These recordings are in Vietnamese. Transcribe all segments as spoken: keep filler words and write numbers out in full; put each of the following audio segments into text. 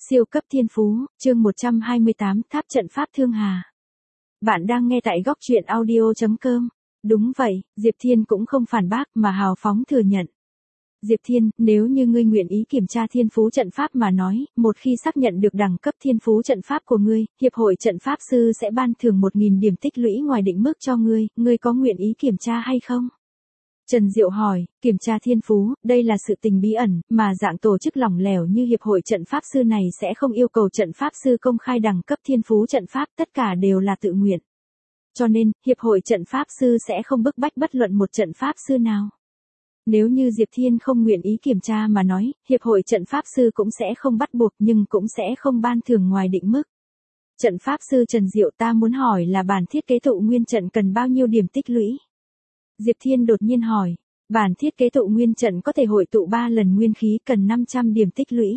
Siêu cấp thiên phú, chương một trăm hai mươi tám, tháp trận pháp Thương Hà. Bạn đang nghe tại góc truyện audio chấm com. Đúng vậy, Diệp Thiên cũng không phản bác mà hào phóng thừa nhận. Diệp Thiên, nếu như ngươi nguyện ý kiểm tra thiên phú trận pháp mà nói, một khi xác nhận được đẳng cấp thiên phú trận pháp của ngươi, Hiệp hội trận pháp sư sẽ ban thưởng một nghìn điểm tích lũy ngoài định mức cho ngươi, ngươi có nguyện ý kiểm tra hay không? Trần Diệu hỏi, kiểm tra thiên phú, đây là sự tình bí ẩn, mà dạng tổ chức lỏng lẻo như Hiệp hội trận pháp sư này sẽ không yêu cầu trận pháp sư công khai đẳng cấp thiên phú trận pháp, tất cả đều là tự nguyện. Cho nên, Hiệp hội trận pháp sư sẽ không bức bách bất luận một trận pháp sư nào. Nếu như Diệp Thiên không nguyện ý kiểm tra mà nói, Hiệp hội trận pháp sư cũng sẽ không bắt buộc nhưng cũng sẽ không ban thưởng ngoài định mức. Trận pháp sư Trần Diệu, ta muốn hỏi là bản thiết kế tụ nguyên trận cần bao nhiêu điểm tích lũy? Diệp Thiên đột nhiên hỏi, bản thiết kế tụ nguyên trận có thể hội tụ ba lần nguyên khí cần năm trăm điểm tích lũy.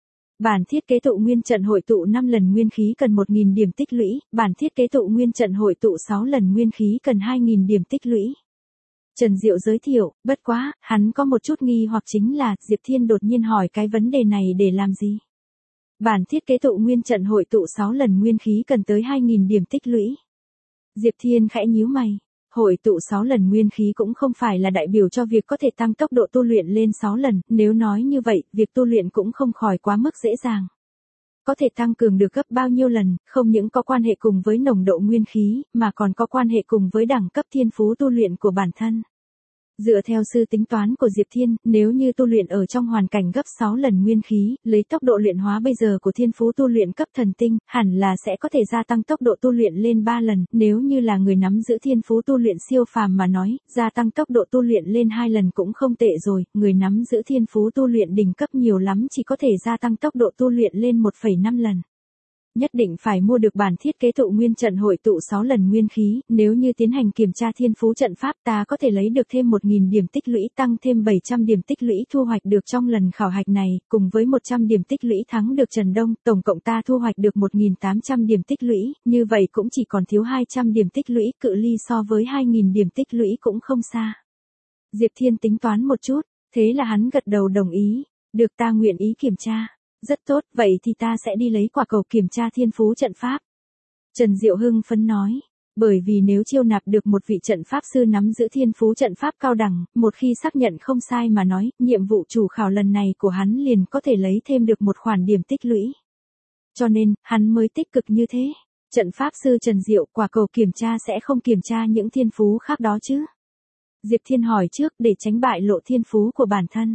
Bản thiết kế tụ nguyên trận hội tụ năm lần nguyên khí cần một nghìn điểm tích lũy, bản thiết kế tụ nguyên trận hội tụ sáu lần nguyên khí cần hai nghìn điểm tích lũy. Trần Diệu giới thiệu, bất quá, hắn có một chút nghi hoặc chính là, Diệp Thiên đột nhiên hỏi cái vấn đề này để làm gì? Bản thiết kế tụ nguyên trận hội tụ sáu lần nguyên khí cần tới hai nghìn điểm tích lũy. Diệp Thiên khẽ nhíu mày. Hội tụ sáu lần nguyên khí cũng không phải là đại biểu cho việc có thể tăng tốc độ tu luyện lên sáu lần, nếu nói như vậy, việc tu luyện cũng không khỏi quá mức dễ dàng. Có thể tăng cường được gấp bao nhiêu lần, không những có quan hệ cùng với nồng độ nguyên khí, mà còn có quan hệ cùng với đẳng cấp thiên phú tu luyện của bản thân. Dựa theo sư tính toán của Diệp Thiên, nếu như tu luyện ở trong hoàn cảnh gấp sáu lần nguyên khí, lấy tốc độ luyện hóa bây giờ của thiên phú tu luyện cấp thần tinh, hẳn là sẽ có thể gia tăng tốc độ tu luyện lên ba lần, nếu như là người nắm giữ thiên phú tu luyện siêu phàm mà nói, gia tăng tốc độ tu luyện lên hai lần cũng không tệ rồi, người nắm giữ thiên phú tu luyện đỉnh cấp nhiều lắm chỉ có thể gia tăng tốc độ tu luyện lên một phẩy năm lần. Nhất định phải mua được bản thiết kế tụ nguyên trận hội tụ sáu lần nguyên khí, nếu như tiến hành kiểm tra thiên phú trận pháp ta có thể lấy được thêm một nghìn điểm tích lũy tăng thêm bảy trăm điểm tích lũy thu hoạch được trong lần khảo hạch này, cùng với một trăm điểm tích lũy thắng được Trần Đông, tổng cộng ta thu hoạch được một nghìn tám trăm điểm tích lũy, như vậy cũng chỉ còn thiếu hai trăm điểm tích lũy, cự ly so với hai nghìn điểm tích lũy cũng không xa. Diệp Thiên tính toán một chút, thế là hắn gật đầu đồng ý, được ta nguyện ý kiểm tra. Rất tốt, vậy thì ta sẽ đi lấy quả cầu kiểm tra thiên phú trận pháp. Trần Diệu hưng phấn nói, bởi vì nếu chiêu nạp được một vị trận pháp sư nắm giữ thiên phú trận pháp cao đẳng, một khi xác nhận không sai mà nói, nhiệm vụ chủ khảo lần này của hắn liền có thể lấy thêm được một khoản điểm tích lũy. Cho nên, hắn mới tích cực như thế. Trận pháp sư Trần Diệu, quả cầu kiểm tra sẽ không kiểm tra những thiên phú khác đó chứ? Diệp Thiên hỏi trước để tránh bại lộ thiên phú của bản thân.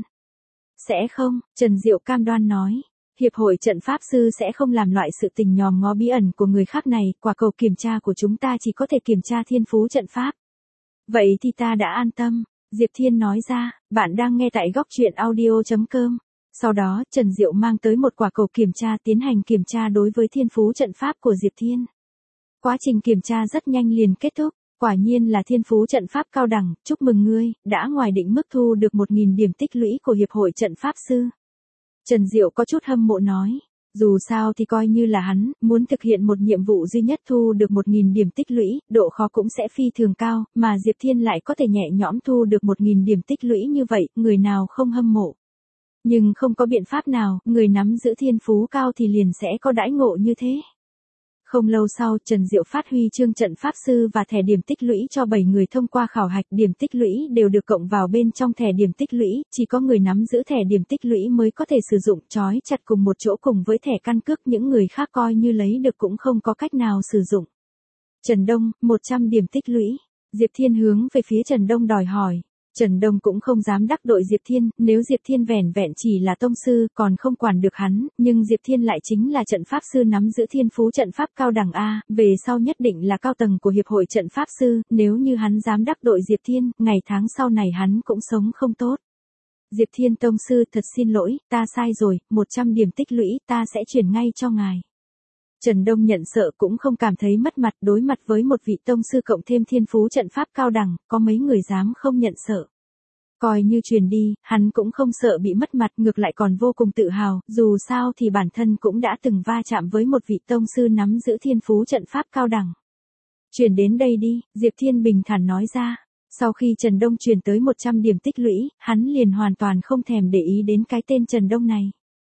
Sẽ không, Trần Diệu cam đoan nói. Hiệp hội trận pháp sư sẽ không làm loại sự tình nhòm ngó bí ẩn của người khác này, quả cầu kiểm tra của chúng ta chỉ có thể kiểm tra thiên phú trận pháp. Vậy thì ta đã an tâm, Diệp Thiên nói ra, bạn đang nghe tại góc truyện audio chấm com. Sau đó, Trần Diệu mang tới một quả cầu kiểm tra tiến hành kiểm tra đối với thiên phú trận pháp của Diệp Thiên. Quá trình kiểm tra rất nhanh liền kết thúc, quả nhiên là thiên phú trận pháp cao đẳng, chúc mừng ngươi, đã ngoài định mức thu được một nghìn điểm tích lũy của Hiệp hội trận pháp sư. Trần Diệu có chút hâm mộ nói, dù sao thì coi như là hắn, muốn thực hiện một nhiệm vụ duy nhất thu được một nghìn điểm tích lũy, độ khó cũng sẽ phi thường cao, mà Diệp Thiên lại có thể nhẹ nhõm thu được một nghìn điểm tích lũy như vậy, người nào không hâm mộ. Nhưng không có biện pháp nào, người nắm giữ thiên phú cao thì liền sẽ có đãi ngộ như thế. Không lâu sau, Trần Diệu phát huy chương trận pháp sư và thẻ điểm tích lũy cho bảy người thông qua khảo hạch, điểm tích lũy đều được cộng vào bên trong thẻ điểm tích lũy, chỉ có người nắm giữ thẻ điểm tích lũy mới có thể sử dụng, trói chặt cùng một chỗ cùng với thẻ căn cước, những người khác coi như lấy được cũng không có cách nào sử dụng. Trần Đông, một trăm điểm tích lũy. Diệp Thiên hướng về phía Trần Đông đòi hỏi. Trần Đông cũng không dám đắc tội Diệp Thiên, nếu Diệp Thiên vẻn vẹn chỉ là tông sư còn không quản được hắn, nhưng Diệp Thiên lại chính là trận pháp sư nắm giữ thiên phú trận pháp cao đẳng A, về sau nhất định là cao tầng của Hiệp hội trận pháp sư, nếu như hắn dám đắc tội Diệp Thiên, ngày tháng sau này hắn cũng sống không tốt. Diệp Thiên tông sư, thật xin lỗi, ta sai rồi, một trăm điểm tích lũy ta sẽ chuyển ngay cho ngài. Trần Đông nhận sợ cũng không cảm thấy mất mặt, đối mặt với một vị tông sư cộng thêm thiên phú trận pháp cao đẳng, có mấy người dám không nhận sợ. Coi như truyền đi, hắn cũng không sợ bị mất mặt, ngược lại còn vô cùng tự hào, dù sao thì bản thân cũng đã từng va chạm với một vị tông sư nắm giữ thiên phú trận pháp cao đẳng. Truyền đến đây đi, Diệp Thiên bình thản nói ra. Sau khi Trần Đông truyền tới một trăm điểm tích lũy, hắn liền hoàn toàn không thèm để ý đến cái tên Trần Đông này.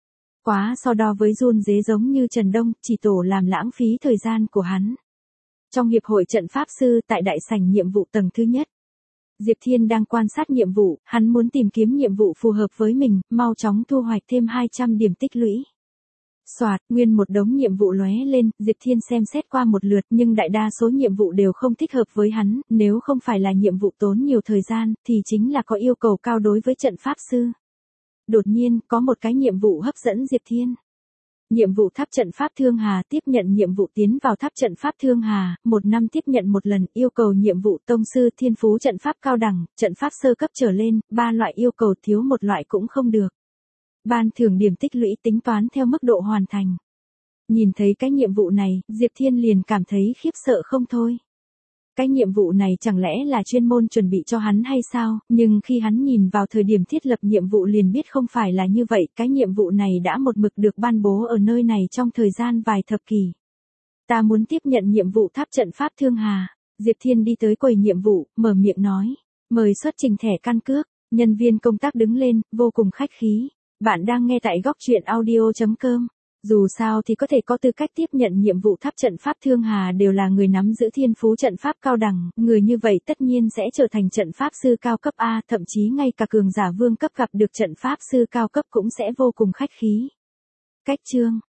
quá so đo với run dế giống như Trần Đông, chỉ tổ làm lãng phí thời gian của hắn. Trong hiệp hội trận pháp sư tại đại sảnh nhiệm vụ tầng thứ nhất, Diệp Thiên đang quan sát nhiệm vụ, hắn muốn tìm kiếm nhiệm vụ phù hợp với mình, mau chóng thu hoạch thêm hai trăm điểm tích lũy. Soạt, nguyên một đống nhiệm vụ lóe lên, Diệp Thiên xem xét qua một lượt nhưng đại đa số nhiệm vụ đều không thích hợp với hắn, nếu không phải là nhiệm vụ tốn nhiều thời gian, thì chính là có yêu cầu cao đối với trận pháp sư. Đột nhiên, có một cái nhiệm vụ hấp dẫn Diệp Thiên. Nhiệm vụ tháp trận pháp Thương Hà, tiếp nhận nhiệm vụ tiến vào tháp trận pháp Thương Hà, một năm tiếp nhận một lần, yêu cầu nhiệm vụ tông sư thiên phú trận pháp cao đẳng, trận pháp sơ cấp trở lên, ba loại yêu cầu thiếu một loại cũng không được. Ban thưởng điểm tích lũy tính toán theo mức độ hoàn thành. Nhìn thấy cái nhiệm vụ này, Diệp Thiên liền cảm thấy khiếp sợ không thôi. Cái nhiệm vụ này chẳng lẽ là chuyên môn chuẩn bị cho hắn hay sao, nhưng khi hắn nhìn vào thời điểm thiết lập nhiệm vụ liền biết không phải là như vậy, cái nhiệm vụ này đã một mực được ban bố ở nơi này trong thời gian vài thập kỷ. Ta muốn tiếp nhận nhiệm vụ tháp trận pháp Thương Hà. Diệp Thiên đi tới quầy nhiệm vụ, mở miệng nói, mời xuất trình thẻ căn cước, nhân viên công tác đứng lên, vô cùng khách khí. Bạn đang nghe tại góc truyện audio chấm com. Dù sao thì có thể có tư cách tiếp nhận nhiệm vụ tháp trận pháp Thương Hà đều là người nắm giữ thiên phú trận pháp cao đẳng, người như vậy tất nhiên sẽ trở thành trận pháp sư cao cấp A, thậm chí ngay cả cường giả vương cấp gặp được trận pháp sư cao cấp cũng sẽ vô cùng khách khí. Cách chương,